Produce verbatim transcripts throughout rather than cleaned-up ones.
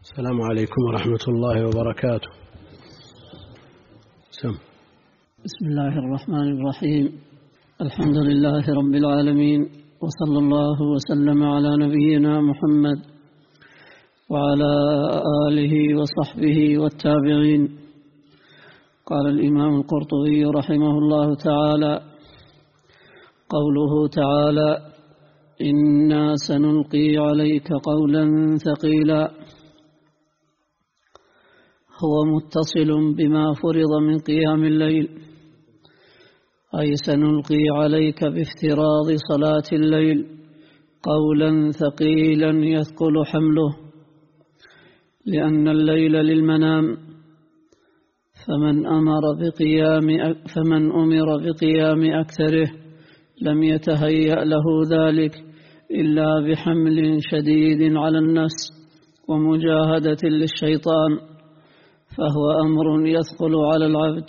السلام عليكم ورحمة الله وبركاته. سم. بسم الله الرحمن الرحيم. الحمد لله رب العالمين، وصلى الله وسلم على نبينا محمد وعلى آله وصحبه والتابعين. قال الإمام القرطبي رحمه الله تعالى: قوله تعالى: إنا سنلقي عليك قولا ثقيلا، هو متصل بما فرض من قيام الليل، أي سنلقي عليك بافتراض صلاة الليل قولا ثقيلا يثقل حمله، لأن الليل للمنام، فمن أمر بقيام فمن أمر بقيام أكثره لم يتهيأ له ذلك إلا بحمل شديد على النفس ومجاهدة للشيطان، فهو أمر يثقل على العبد.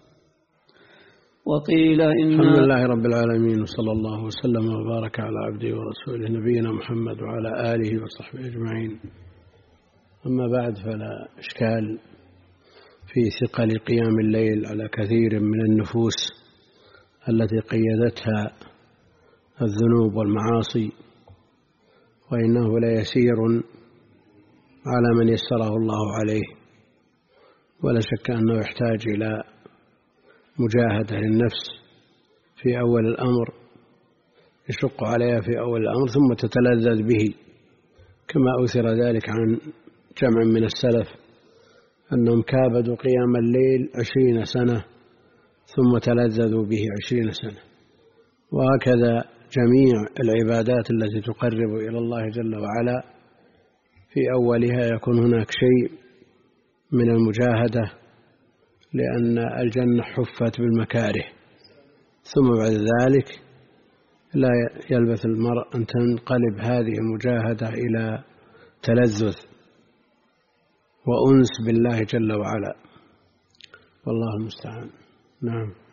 وقيل إن الحمد لله رب العالمين، وصلى الله وسلم وبارك على عبده ورسوله نبينا محمد وعلى آله وصحبه أجمعين. أما بعد، فلا إشكال في ثقل قيام الليل على كثير من النفوس التي قيدتها الذنوب والمعاصي، وإنه ليسير على من يسره الله عليه، ولا شك أنه يحتاج إلى مجاهدة للنفس في أول الأمر، يشق عليها في أول الأمر ثم تتلذذ به، كما أثر ذلك عن جمع من السلف أنهم كابدوا قيام الليل عشرين سنة ثم تلذذوا به عشرين سنة. وهكذا جميع العبادات التي تقرب إلى الله جل وعلا في أولها يكون هناك شيء من المجاهدة، لأن الجنة حفت بالمكاره، ثم بعد ذلك لا يلبث المرء أن تنقلب هذه المجاهدة إلى تلذذ وأنس بالله جل وعلا، والله المستعان. نعم.